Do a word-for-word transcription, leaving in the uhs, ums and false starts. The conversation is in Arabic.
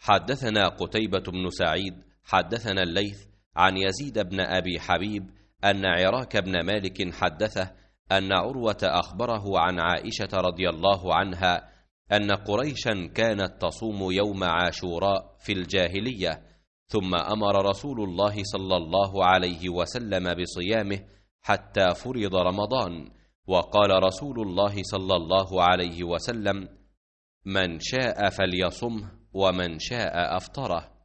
حدثنا قتيبة بن سعيد حدثنا الليث عن يزيد بن أبي حبيب أن عراك بن مالك حدثه أن عروة أخبره عن عائشة رضي الله عنها أن قريشا كانت تصوم يوم عاشوراء في الجاهلية، ثم أمر رسول الله صلى الله عليه وسلم بصيامه حتى فرض رمضان، وقال رسول الله صلى الله عليه وسلم: من شاء فليصمه ومن شاء أفطره.